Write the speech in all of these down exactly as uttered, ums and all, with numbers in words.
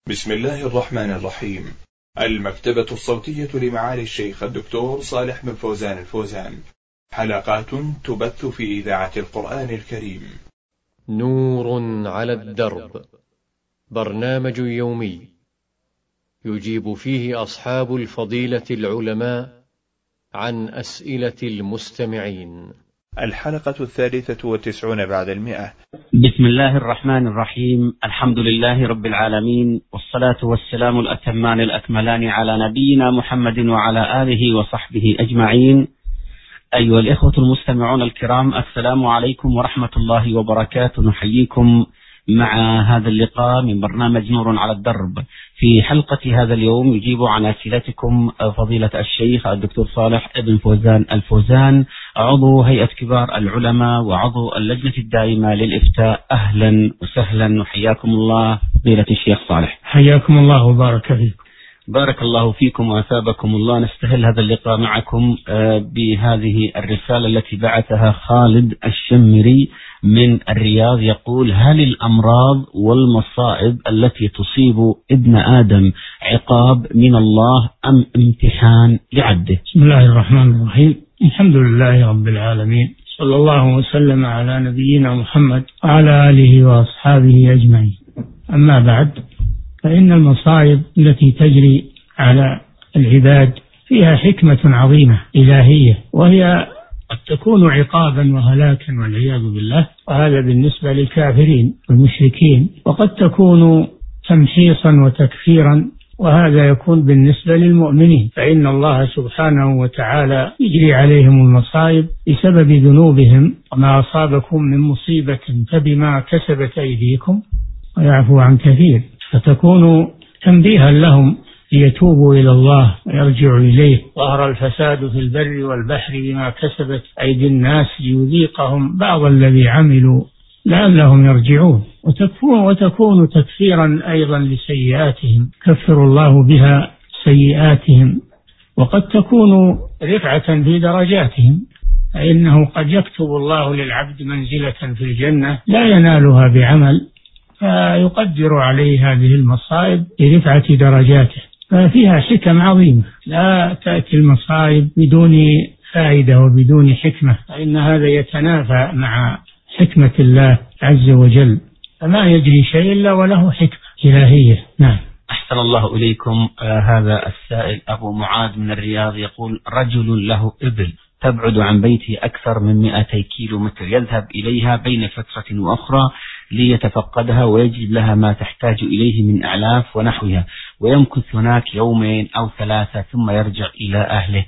بسم الله الرحمن الرحيم. المكتبة الصوتية لمعالي الشيخ الدكتور صالح بن فوزان الفوزان، حلقات تبث في إذاعة القرآن الكريم. نور على الدرب، برنامج يومي يجيب فيه أصحاب الفضيلة العلماء عن أسئلة المستمعين. الحلقة الثالثة والتسعون بعد المئة. بسم الله الرحمن الرحيم. الحمد لله رب العالمين، والصلاة والسلام الأتمان الأكملان على نبينا محمد وعلى آله وصحبه أجمعين. أيها الإخوة المستمعون الكرام، السلام عليكم ورحمة الله وبركاته. نحييكم مع هذا اللقاء من برنامج نور على الدرب. في حلقة هذا اليوم يجيب عن أسئلتكم فضيلة الشيخ الدكتور صالح بن فوزان الفوزان، عضو هيئة كبار العلماء وعضو اللجنة الدائمة للإفتاء. أهلا وسهلا وحياكم الله فضيلة الشيخ صالح. حياكم الله وبارك فيكم. بارك الله فيكم وأثابكم الله. نستهل هذا اللقاء معكم بهذه الرسالة التي بعثها خالد الشمري من الرياض، يقول: هل الأمراض والمصائب التي تصيب ابن آدم عقاب من الله أم امتحان لعبده؟ بسم الله الرحمن الرحيم. الحمد لله رب العالمين، صلى الله وسلم على نبينا محمد وعلى آله وأصحابه أجمعين. أما بعد، فإن المصائب التي تجري على العباد فيها حكمة عظيمة إلهية، وهي قد تكون عقابا وهلاكا والعياذ بالله، وهذا بالنسبة للكافرين والمشركين، وقد تكون تمحيصا وتكفيرا، وهذا يكون بالنسبة للمؤمنين، فإن الله سبحانه وتعالى يجري عليهم المصائب بسبب ذنوبهم، وما أصابكم من مصيبة فبما كسبت أيديكم ويعفو عن كثير، فتكون تنبيها لهم ليتوبوا إلى الله ويرجعوا إليه. ظهر الفساد في البر والبحر بما كسبت أيدي الناس ليذيقهم بعض الذي عملوا لعلهم يرجعون. وتكون, وتكون تكفيرا أيضا لسيئاتهم، كفر الله بها سيئاتهم، وقد تكون رفعة في درجاتهم، فإنه قد يكتب الله للعبد منزلة في الجنة لا ينالها بعمل، فيقدر عليه هذه المصائب لرفعة درجاته. ففيها حكم عظيمة، لا تأتي المصائب بدون فائدة وبدون حكمة، فإن هذا يتنافى مع حكمة الله عز وجل، فما يجري شيء إلا وله حكمة إلهية. نعم. أحسن الله إليكم. آه هذا السائل أبو معاذ من الرياض يقول: رجل له إبل تبعد عن بيته أكثر من مئتي كيلو متر، يذهب إليها بين فترة وأخرى ليتفقدها ويجد لها ما تحتاج إليه من أعلاف ونحوها، ويمكث هناك يومين أو ثلاثة ثم يرجع إلى أهله،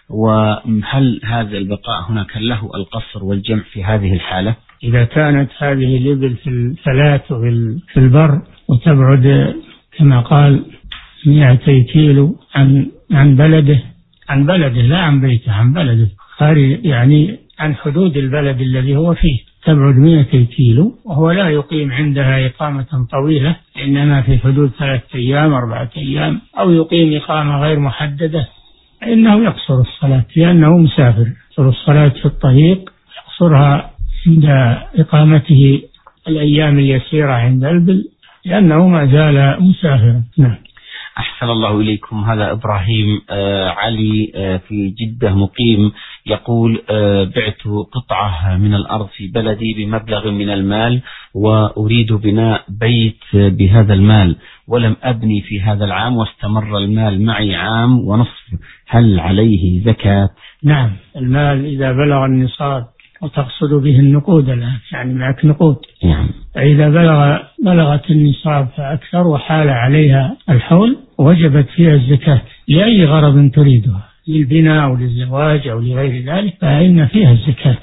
وهل هذا البقاء هناك له القصر والجمع في هذه الحالة؟ إذا كانت هذه الإبل في الفلات وفي البر وتبعد كما قال مئتي كيلو عن عن بلده عن بلده لا عن بيته، عن بلده، خارج يعني عن حدود البلد الذي هو فيه، تبعد مئتي كيلو وهو لا يقيم عندها إقامة طويلة، إنما في حدود ثلاثة أيام أربعة أيام، أو يقيم إقامة غير محددة، إنه يقصر الصلاة لأنه مسافر. يقصر الصلاة في الطريق، يقصرها عند إقامته الأيام اليسيرة عند البل، لأنه ما زال مسافرا. نعم. أحسن الله إليكم. هذا إبراهيم آه علي آه في جدة مقيم، يقول: آه بعت قطعة من الأرض في بلدي بمبلغ من المال، وأريد بناء بيت بهذا المال، ولم أبني في هذا العام، واستمر المال معي عام ونصف، هل عليه زكاة؟ نعم، المال إذا بلغ النصاب، وتقصد به النقود الآن، يعني معك نقود. نعم. فإذا بلغ بلغت النصاب فأكثر وحال عليها الحول، وجبت فيها الزكاة لأي غرض تريدها، للبناء أو للزواج أو لغير ذلك، فإن فيها الزكاة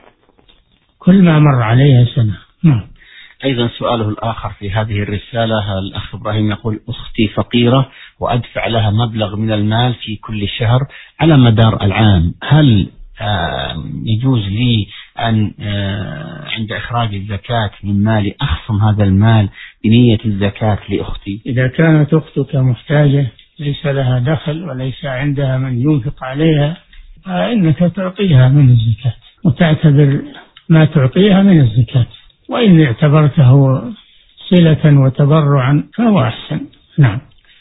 كل ما مر عليها سنة. نعم. أيضا سؤاله الآخر في هذه الرسالة، الأخ إبراهيم يقول: أختي فقيرة وأدفع لها مبلغ من المال في كل شهر على مدار العام، هل آه يجوز لي أن آه عند إخراج الزكاة من مالي أخصم هذا المال بنية الزكاة لأختي؟ إذا كانت أختك محتاجة ليس لها دخل وليس عندها من ينفق عليها، فإنك تعطيها من الزكاة، وتعتبر ما تعطيها من الزكاة، وإن اعتبرته صلة وتبرعا فهو أحسن، نعم.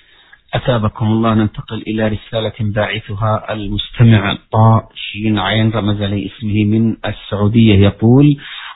أثابكم الله. ننتقل إلى رسالة باعثها المستمع طاء شين عين رمز لاسمه من السعودية، يقول: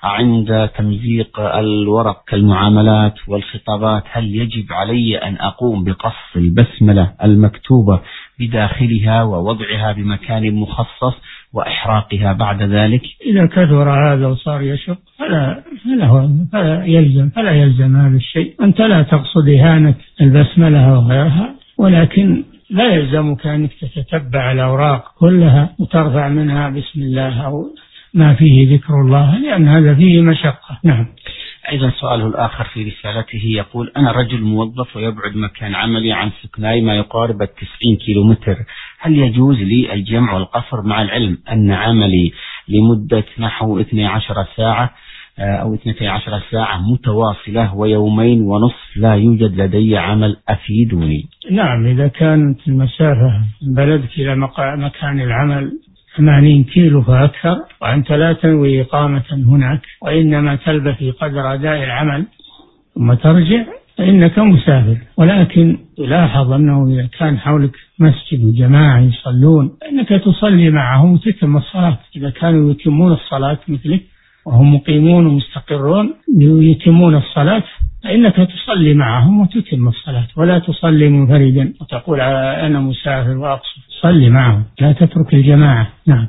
عند تمزيق الورق كالمعاملات والخطابات هل يجب علي أن أقوم بقص البسملة المكتوبة بداخلها ووضعها بمكان مخصص وإحراقها بعد ذلك؟ إذا كثر هذا وصار يشق فلا, فلا, فلا يلزم فلا يلزم هذا الشيء. أنت لا تقصد إهانة البسملة وغيرها، ولكن لا يلزمك أنك تتتبع الأوراق كلها وترفع منها بسم الله أو ما فيه ذكر الله، لأن هذا فيه مشقة. نعم. أيضا سؤاله الآخر في رسالته يقول: أنا رجل موظف ويبعد مكان عملي عن سكناي ما يقارب التسعين كيلو متر، هل يجوز لي الجمع والقصر مع العلم أن عملي لمدة نحو اثنتي عشرة ساعة أو اثنتي عشرة ساعة متواصلة ويومين ونصف لا يوجد لدي عمل، أفيدوني؟ نعم، إذا كانت المسافة من بلدك إلى مكان العمل ثمانين كيلو فأكثر وأنت لا تنوي إقامة هناك وإنما تلبث في قدر أداء العمل ثم ترجع فإنك مسافر. ولكن تلاحظ أنه إذا كان حولك مسجد وجماعة يصلون فإنك تصلي معهم وتتم الصلاة. إذا كانوا يتمون الصلاة مثلك وهم مقيمون ومستقرون يتمون الصلاة فإنك تصلي معهم وتتم الصلاة، ولا تصلي منفردا وتقول أنا مسافر وأقصد. صلي معهم، لا تترك الجماعة. نعم.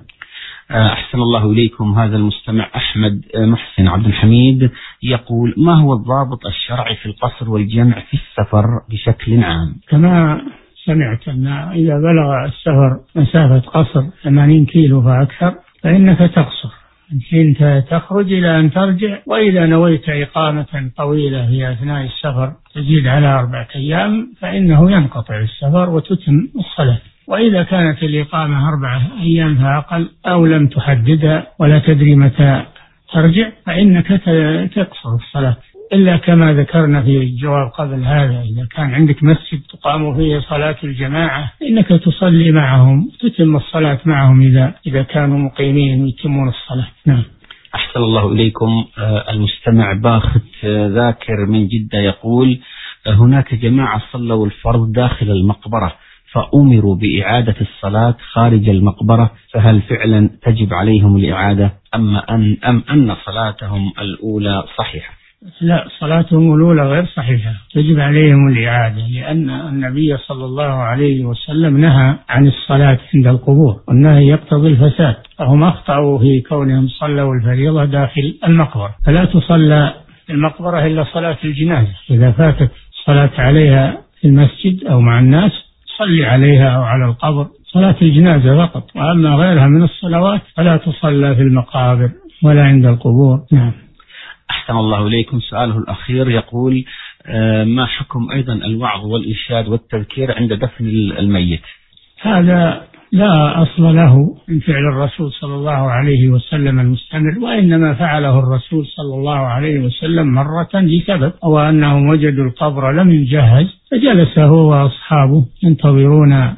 أحسن الله إليكم. هذا المستمع أحمد محسن عبد الحميد يقول: ما هو الضابط الشرعي في القصر والجمع في السفر بشكل عام؟ كما سمعت أن إذا بلغ السفر مسافة قصر ثمانين كيلو فأكثر فإنك تقصر من حين تخرج إلى أن ترجع، وإذا نويت إقامة طويلة في أثناء السفر تزيد على أربعة أيام فإنه ينقطع السفر وتتم الصلاة. وإذا كانت الإقامة أربعة أيام فأقل أو لم تحددها ولا تدري متى ترجع فإنك تقصر الصلاة، إلا كما ذكرنا في الجواب قبل هذا إذا كان عندك مسجد تقام فيه صلاة الجماعة إنك تصلي معهم تتم الصلاة معهم إذا إذا كانوا مقيمين ويتمون الصلاة. نعم. أحسن الله إليكم. المستمع باخت ذاكر من جدة يقول: هناك جماعة صلوا الفرض داخل المقبرة فأمروا بإعادة الصلاة خارج المقبرة، فهل فعلا تجب عليهم الإعادة أم أن, أم أن صلاتهم الأولى صحيحة؟ لا، صلاتهم الأولى غير صحيحة، تجب عليهم الإعادة، لأن النبي صلى الله عليه وسلم نهى عن الصلاة عند القبور، والنهي يقتضي الفساد، فهم أخطأوا في كونهم صلوا الفريضة داخل المقبرة. فلا تصلى في المقبرة إلا صلاة الجنازة، إذا فاتت صلاة عليها في المسجد أو مع الناس صلي عليها أو على القبر صلاة الجنازة فقط، وأما غيرها من الصلوات فلا تصلى في المقابر ولا عند القبور. نعم. أحسن الله إليكم. سؤاله الأخير يقول: ما حكم أيضا الوعظ والإرشاد والتذكير عند دفن الميت؟ هذا لا أصل له من فعل الرسول صلى الله عليه وسلم المستمر، وإنما فعله الرسول صلى الله عليه وسلم مرة لسبب، أو أنهم وجدوا القبر لم يجهز فجلس هو وأصحابه ينتظرون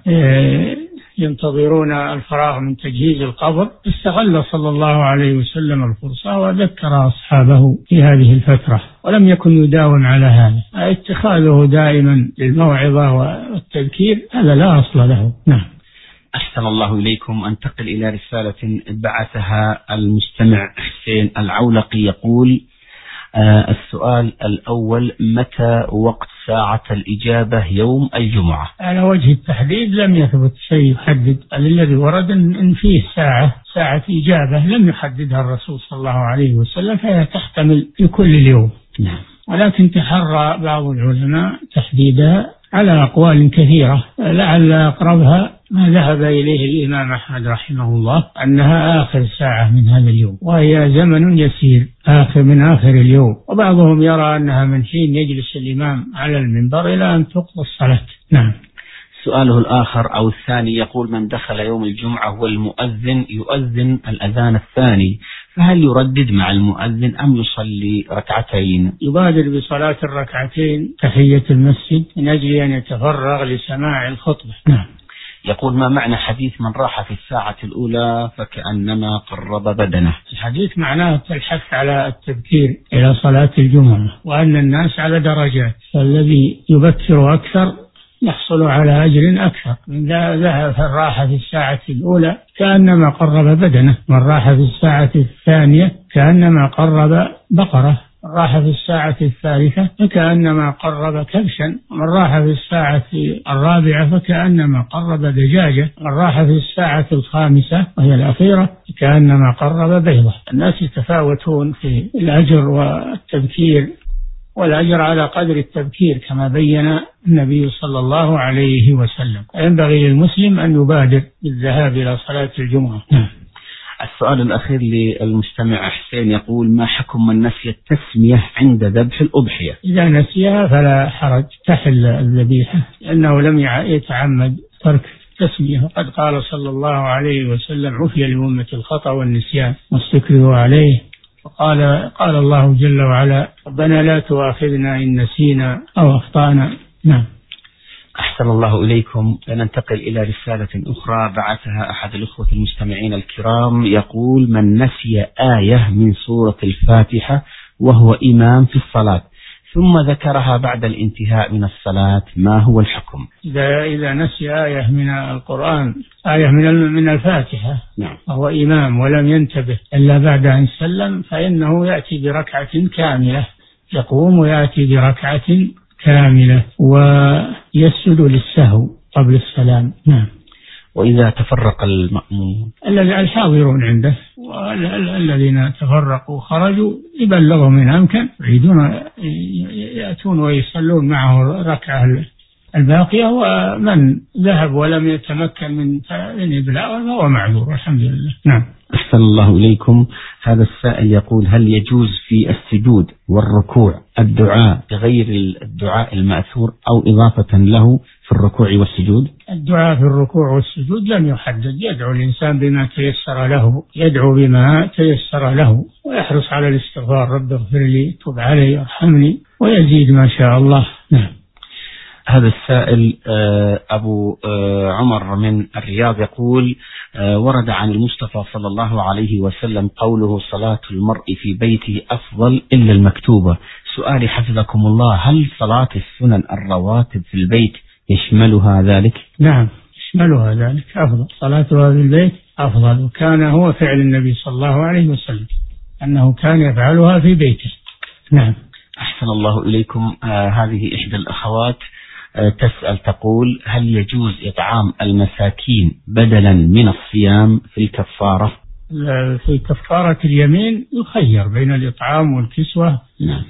ينتظرون الفراغ من تجهيز القبر، استغل صلى الله عليه وسلم الفرصة وذكر أصحابه في هذه الفترة، ولم يكن يداوم على هذا. اتخاذه دائما للموعظة والتذكير هذا لا أصل له. نعم. أحسن الله إليكم. أنتقل إلى رسالة بعثها المستمع حسين العولقي يقول: آه السؤال الأول: متى وقت ساعة الإجابة يوم الجمعة؟ على وجه التحديد لم يثبت شيء يحدد، الذي ورد إن فيه ساعة ساعة إجابة لم يحددها الرسول صلى الله عليه وسلم، فهي تحتمل في كل اليوم. نعم. ولكن تحرى بعض العلماء تحديدها على أقوال كثيرة، لعل أقربها ما ذهب إليه الإمام أحمد رحمه الله أنها آخر ساعة من هذا اليوم، وهي زمن يسير آخر من آخر اليوم، وبعضهم يرى أنها من حين يجلس الإمام على المنبر إلى أن تقضى الصلاة. نعم. سؤاله الآخر أو الثاني يقول: من دخل يوم الجمعة والمؤذن يؤذن الأذان الثاني فهل يردد مع المؤذن أم يصلي ركعتين؟ يبادر بصلاة الركعتين تحية المسجد من أجل أن يتفرغ لسماع الخطبة. نعم. يقول: ما معنى حديث من راح في الساعة الأولى فكأنما قرب بدنه؟ الحديث معناه الحث على التبكير إلى صلاة الجمعة، وأن الناس على درجات، فالذي يبكر أكثر يحصل على أجر أكثر. من ذهب في الراحة في الساعة الأولى كأنما قرب بدنه، من راح في الساعة الثانية كأنما قرب بقرة، من راح في الساعة الثالثة فكأنما قرب كبشا، من راح في الساعة الرابعة فكأنما قرب دجاجة، من راح في الساعة الخامسة وهي الأخيرة كأنما قرب بيضة. الناس يتفاوتون في الأجر والتبكير، والأجر على قدر التبكير كما بين النبي صلى الله عليه وسلم. ينبغي للمسلم أن يبادر بالذهاب إلى صلاة الجمعة. السؤال الأخير للمستمع حسين يقول: ما حكم من نسي التسمية عند ذبح الأضحية؟ إذا نسيها فلا حرج، تحل الذبيحة لأنه لم يتعمد ترك التسمية. وقد قال صلى الله عليه وسلم: عفي لأمة الخطأ والنسيان واستكرهوا عليه. وقال قال الله جل وعلا: ربنا لا تؤاخذنا إن نسينا أو أخطأنا. نعم. أحسن الله إليكم. لننتقل إلى رسالة أخرى بعثها أحد الأخوة المستمعين الكرام، يقول: من نسي آية من سورة الفاتحة وهو إمام في الصلاة ثم ذكرها بعد الانتهاء من الصلاة، ما هو الحكم؟ إذا إذا نسي آية من القرآن، آية من من الفاتحة، نعم، وهو إمام ولم ينتبه إلا بعد أن سلم، فإنه يأتي بركعة كاملة، يقوم ويأتي بركعة كاملة ويسجد للسهو قبل السلام. نعم. وإذا تفرق المأموم، الحاضرون عنده والذين تفرقوا خرجوا يبلغوا من أمكن، يريدون يأتون ويصلون معه ركعة الباقية، ومن ذهب ولم يتمكن من الإبلاغ فهو معذور والحمد لله. نعم. أحسن الله إليكم. هذا السائل يقول: هل يجوز في السجود والركوع الدعاء بغير الدعاء المأثور أو إضافة له في الركوع والسجود؟ الدعاء في الركوع والسجود لم يحدد، يدعو الإنسان بما تيسر له، يدعو بما تيسر له ويحرص على الاستغفار: رب اغفر لي، تب علي، ارحمني، ويزيد ما شاء الله. نعم. هذا السائل أبو عمر من الرياض يقول: ورد عن المصطفى صلى الله عليه وسلم قوله: صلاة المرء في بيته أفضل إلا المكتوبة. سؤالي حفظكم الله: هل صلاة السنن الرواتب في البيت يشملها ذلك؟ نعم، يشملها ذلك، أفضل صلاتها في البيت أفضل، وكان هو فعل النبي صلى الله عليه وسلم أنه كان يفعلها في بيته. نعم. أحسن الله إليكم. آه هذه إحدى الأخوات تسأل تقول: هل يجوز إطعام المساكين بدلا من الصيام في الكفارة؟ في كفارة اليمين يخير بين الإطعام والكسوة، نعم،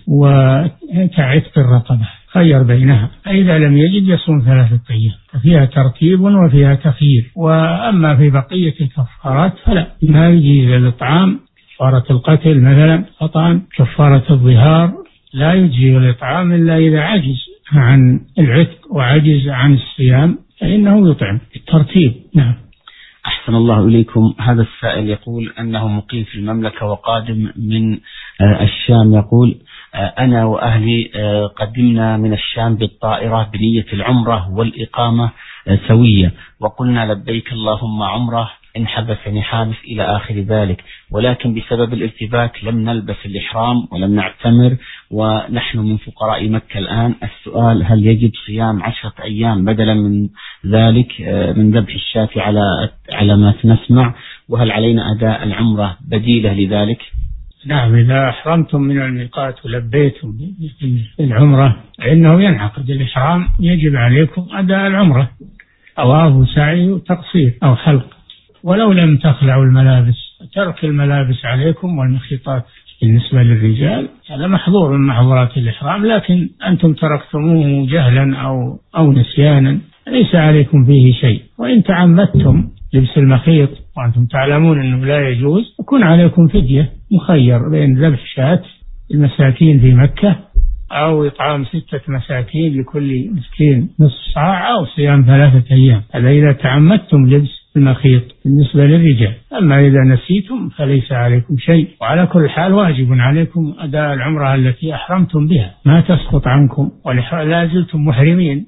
وتعتق الرقبة، خير بينها، فإذا لم يجد يصوم ثلاثة أيام، فيها ترتيب وفيها تخيير. وأما في بقية الكفارات فلا، ما يجي الإطعام، كفارة القتل مثلا خطأ، كفارة الظهار لا يجي الإطعام إلا إذا عجز عن العتق وعجز عن الصيام فإنه يطعم بالترتيب. نعم. أحسن الله إليكم. هذا السائل يقول أنه مقيم في المملكة وقادم من الشام، يقول: أنا وأهلي قدمنا من الشام بالطائرة بنية العمرة والإقامة سوية، وقلنا لبيك اللهم عمرة إن حبسني حابس إلى آخر ذلك، ولكن بسبب الارتباك لم نلبس الإحرام ولم نعتمر، ونحن من فقراء مكة الآن. السؤال: هل يجب صيام عشرة أيام بدلا من ذلك من ذبح الشاة على على ما نسمع؟ وهل علينا أداء العمرة بديلة لذلك؟ نعم، إذا أحرمتم من الميقات ولبيتم العمرة فإنه ينعقد الإحرام، يجب عليكم أداء العمرة، أو سعي وتقصير أو حلق، ولو لم تخلعوا الملابس. ترك الملابس عليكم والمخيطات بالنسبة للرجال هذا محظور من محظورات الإحرام، لكن أنتم تركتموه جهلا أو أو نسيانا ليس عليكم فيه شيء. وإن تعمدتم لبس المخيط وأنتم تعلمون أنه لا يجوز يكون عليكم فدية، مخير بين ذبح شاة المساكين في مكة أو إطعام ستة مساكين لكل مسكين نصف صاع أو صيام ثلاثة أيام. هذا إذا تعمدتم لبس المخيط بالنسبة للرجال. أما إذا نسيتم فليس عليكم شيء، وعلى كل حال واجب عليكم أداء العمرة التي أحرمتم بها، ما تسقط عنكم ولا زلتم محرمين،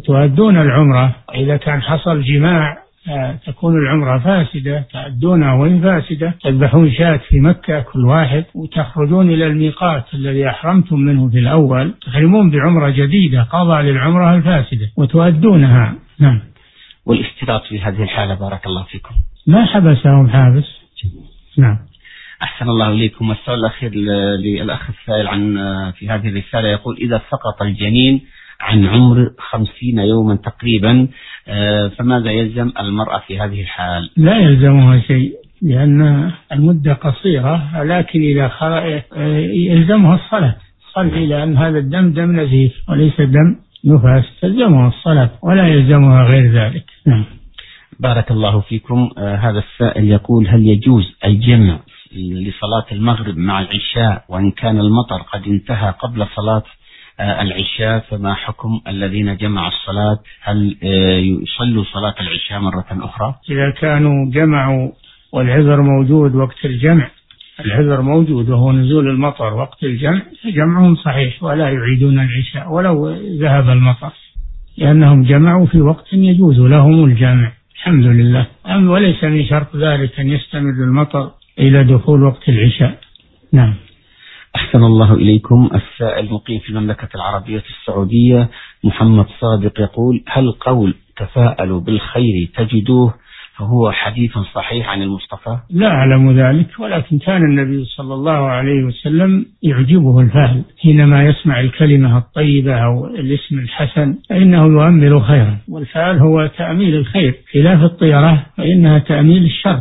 وتؤدون العمرة. إذا كان حصل جماع تكون العمرة فاسدة، تؤدونها وإن فاسدة. تذبحون شاة في مكة كل واحد، وتخرجون إلى الميقات الذي أحرمتم منه في الأول، تحرمون بعمرة جديدة قضاء للعمرة الفاسدة وتؤدونها. نعم. والاشتراط في هذه الحالة بارك الله فيكم؟ ما حبسهم حابس. نعم. أحسن الله إليكم. السؤال الأخير للأخ السائل عن في هذه الرسالة يقول: إذا سقط الجنين عن عمر خمسين يوما تقريبا فماذا يلزم المرأة في هذه الحال؟ لا يلزمها شيء، لأن المدة قصيرة، لكن إذا يلزمها الصلاة. صلي، لأن هذا الدم دم نزيف وليس دم نفاس، تلزمها الصلاة ولا يلزمها غير ذلك. نعم. بارك الله فيكم. آه هذا السائل يقول: هل يجوز الجمع لصلاة المغرب مع العشاء وإن كان المطر قد انتهى قبل صلاة آه العشاء؟ فما حكم الذين جمعوا الصلاة؟ هل آه يصلوا صلاة العشاء مرة أخرى؟ إذا كانوا جمعوا والعذر موجود وقت الجمع، العذر موجود وهو نزول المطر وقت الجمع، فجمعهم صحيح ولا يعيدون العشاء ولو ذهب المطر، لأنهم جمعوا في وقت يجوز لهم الجمع. الحمد لله. وليس من شرط ذلك أن يستمر المطر إلى دخول وقت العشاء. نعم. أحسن الله إليكم. السائل مقيم في المملكة العربية السعودية محمد صادق يقول: هل قول تفاءلوا بالخير تجدوه فهو حديث صحيح عن المصطفى؟ لا أعلم ذلك، ولكن كان النبي صلى الله عليه وسلم يعجبه الفعل، حينما يسمع الكلمة الطيبة أو الاسم الحسن فإنه يؤمل خيرا، والفعل هو تأميل الخير، خلاف الطيرة فإنها تأميل الشر،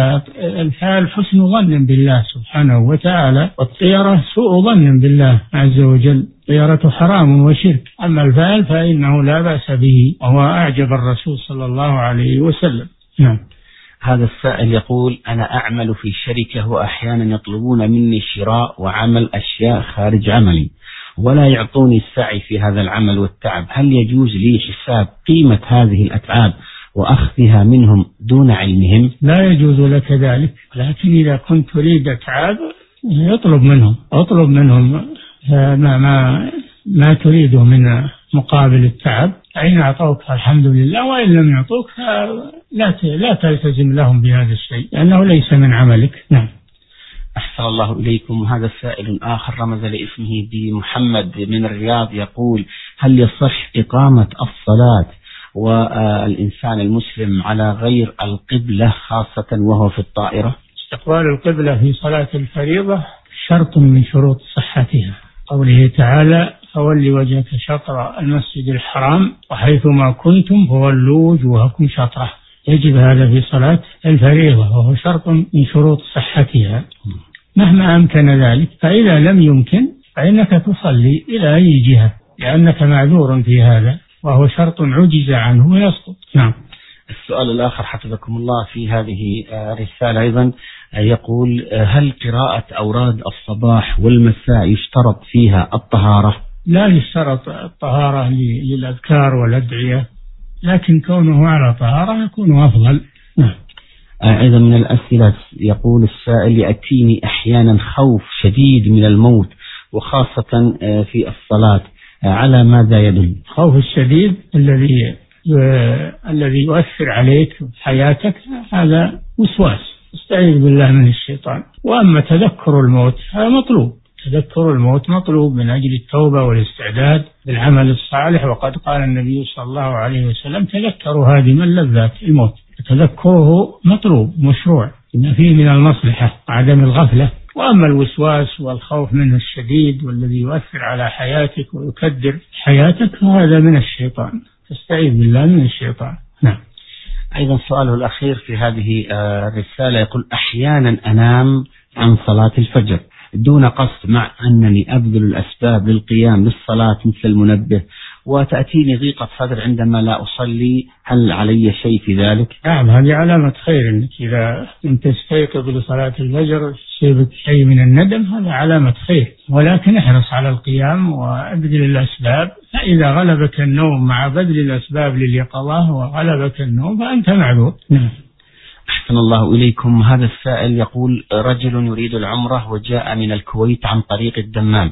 والفعل حسن ظن بالله سبحانه وتعالى، والطيرة سوء ظن بالله عز وجل. الطيرة حرام وشرك، أما الفعل فإنه لا بأس به، وهو أعجب الرسول صلى الله عليه وسلم. نعم. هذا السائل يقول: أنا أعمل في شركة وأحيانا يطلبون مني شراء وعمل أشياء خارج عملي ولا يعطوني السعي في هذا العمل والتعب، هل يجوز لي حساب قيمة هذه الأتعاب وأخذها منهم دون علمهم؟ لا يجوز لك ذلك، لكن إذا كنت تريد أتعاب اطلب منهم اطلب منهم ما ما ما تريده من مقابل التعب، فإن أعطوك الحمد لله، وإن لم يعطوك لا لا تلتزم لهم بهذا الشيء لأنه ليس من عملك. نعم. أحسن الله إليكم. هذا سائل آخر رمز لاسمه بمحمد من الرياض يقول: هل يصح إقامة الصلاة والإنسان المسلم على غير القبلة خاصة وهو في الطائرة؟ استقبال القبلة في صلاة الفريضة شرط من شروط صحتها، قوله تعالى: فولي وجهك شطر المسجد الحرام وحيثما كنتم فولوا وجوهكم شطره. يجب هذا في صلاة الفريضة وهو شرط من شروط صحتها مهما أمكن ذلك، فإذا لم يمكن فإنك تصلي إلى أي جهة لأنك معذور في هذا، وهو شرط عجز عنه ويسقط. نعم. السؤال الآخر حفظكم الله في هذه الرسالة أيضا يقول: هل قراءة أوراد الصباح والمساء يشترط فيها الطهارة؟ لا يشترط الطهارة للأذكار والأدعية، لكن كونه على طهارة يكون أفضل. نعم. أيضا من الأسئلة يقول السائل: يأتيني أحيانا خوف شديد من الموت وخاصة في الصلاة، على ماذا يدل؟ خوف الشديد الذي الذي يؤثر عليك في حياتك هذا وسواس، استعيذ بالله من الشيطان. وأما تذكر الموت هذا مطلوب، تذكر الموت مطلوب من أجل التوبة والاستعداد بالعمل الصالح، وقد قال النبي صلى الله عليه وسلم: تذكروا هادم اللذات الموت. تذكره مطلوب مشروع، إن فيه من المصلحة عدم الغفلة. وأما الوسواس والخوف منه الشديد والذي يؤثر على حياتك ويكدر حياتك فهذا من الشيطان، تستعيذ بالله من الشيطان. نعم. أيضا سؤاله الأخير في هذه الرسالة يقول: أحيانا أنام عن صلاة الفجر دون قصد، مع أنني أبذل الأسباب للقيام للصلاة مثل المنبه، وتأتيني ضيقة صدر عندما لا أصلي، هل علي شيء في ذلك؟ نعم، هذه علامة خير، إنك إذا كنت تستيقظ لصلاة الفجر يصيبك شيء من الندم، هذا علامة خير، ولكن احرص على القيام وابذل الأسباب، فإذا غلبك النوم مع بذل الأسباب لليقظة وغلبك النوم فأنت معذور. نعم. أحسن الله إليكم. هذا السائل يقول: رجل يريد العمرة وجاء من الكويت عن طريق الدمام،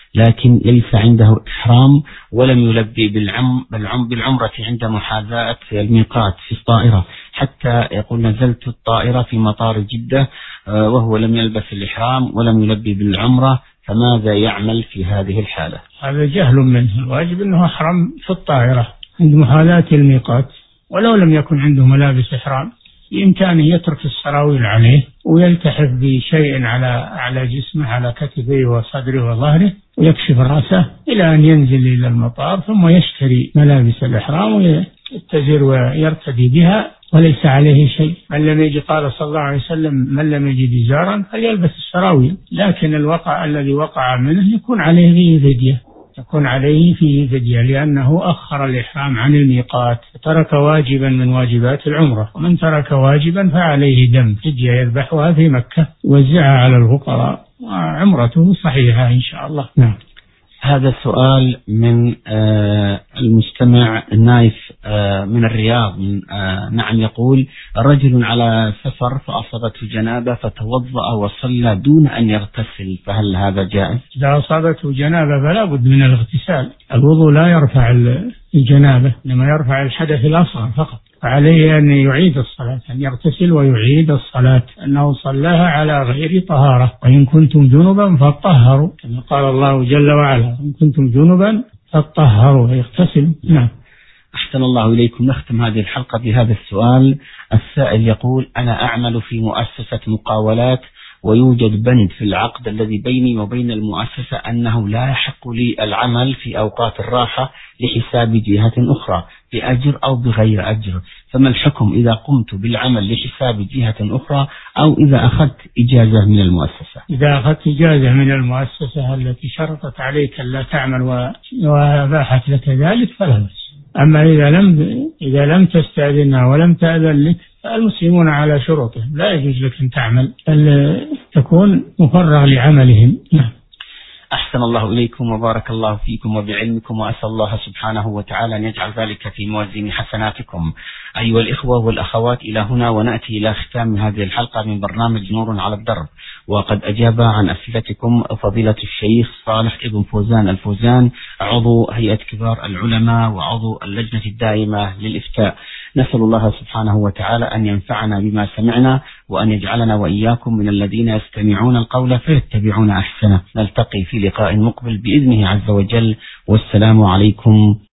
لكن ليس عنده إحرام ولم يلبي بالعم بالعم بالعمرة عند محاذاة الميقات في الطائرة، حتى يقول نزلت الطائرة في مطار جدة وهو لم يلبس الإحرام ولم يلبي بالعمرة، فماذا يعمل في هذه الحالة؟ هذا جهل منه، الواجب أنه أحرم في الطائرة عند محاذاة الميقات، ولو لم يكن عنده ملابس إحرام بإمكانه يترك السراويل عليه ويلتحف بشيء على على جسمه، على كتفه وصدره وظهره، ويكشف رأسه إلى أن ينزل إلى المطار، ثم يشتري ملابس الإحرام ويتزر ويرتدي بها وليس عليه شيء. من لم يجد، قال صلى الله عليه وسلم: من لم يجد إزارا فليلبس السراويل. لكن الوقع الذي وقع منه يكون عليه فيه فدية، يكون عليه فيه فدية لأنه أخر الإحرام عن الميقات، ترك واجبا من واجبات العمرة، ومن ترك واجبا فعليه دم، فدية يذبحها في مكة يوزعها على الفقراء، وعمرته صحيحة إن شاء الله. نعم. هذا سؤال من آه المستمع نايف آه من الرياض من آه نعم، يقول: رجل على سفر فأصابته جنابة فتوضأ وصلى دون أن يغتسل، فهل هذا جائز؟ إذا أصابته جنابة فلا بد من الاغتسال. الوضوء لا يرفع الجنابة، إنما يرفع الحدث الأصغر فقط، فعليه أن يعيد الصلاة، أن يغتسل ويعيد الصلاة، أنه صلاها على غير طهارة. وإن كنتم جنبا فطهروا، كما قال الله جل وعلا: إن كنتم جنبا فطهروا، يغتسل. نعم. أحسن الله إليكم. نختم هذه الحلقة بهذا السؤال. السائل يقول: أنا أعمل في مؤسسة مقاولات، ويوجد بند في العقد الذي بيني وبين المؤسسة أنه لا يحق لي العمل في أوقات الراحة لحساب جهة أخرى بأجر أو بغير أجر، فما الحكم إذا قمت بالعمل لحساب جهة أخرى أو إذا أخذت إجازة من المؤسسة؟ إذا أخذت إجازة من المؤسسة التي شرطت عليك ألا تعمل وأباحت لك ذلك فلا بأس. أما إذا لم إذا لم تستأذنها ولم تأذن لك، فالمسلمون على شروطهم، لا يجوز لك أن تعمل، بل تكون مفرغ لعملهم. نعم. أحسن الله إليكم وبارك الله فيكم وبعلمكم، وأسأل الله سبحانه وتعالى أن يجعل ذلك في موازين حسناتكم. أيها الإخوة والأخوات، إلى هنا ونأتي إلى ختام هذه الحلقة من برنامج نور على الدرب، وقد أجاب عن أسئلتكم فضيلة الشيخ صالح ابن فوزان الفوزان، عضو هيئة كبار العلماء وعضو اللجنة الدائمة للإفتاء. نسأل الله سبحانه وتعالى أن ينفعنا بما سمعنا، وأن يجعلنا وإياكم من الذين يستمعون القول فيتبعون أحسنه. نلتقي في لقاء مقبل بإذنه عز وجل، والسلام عليكم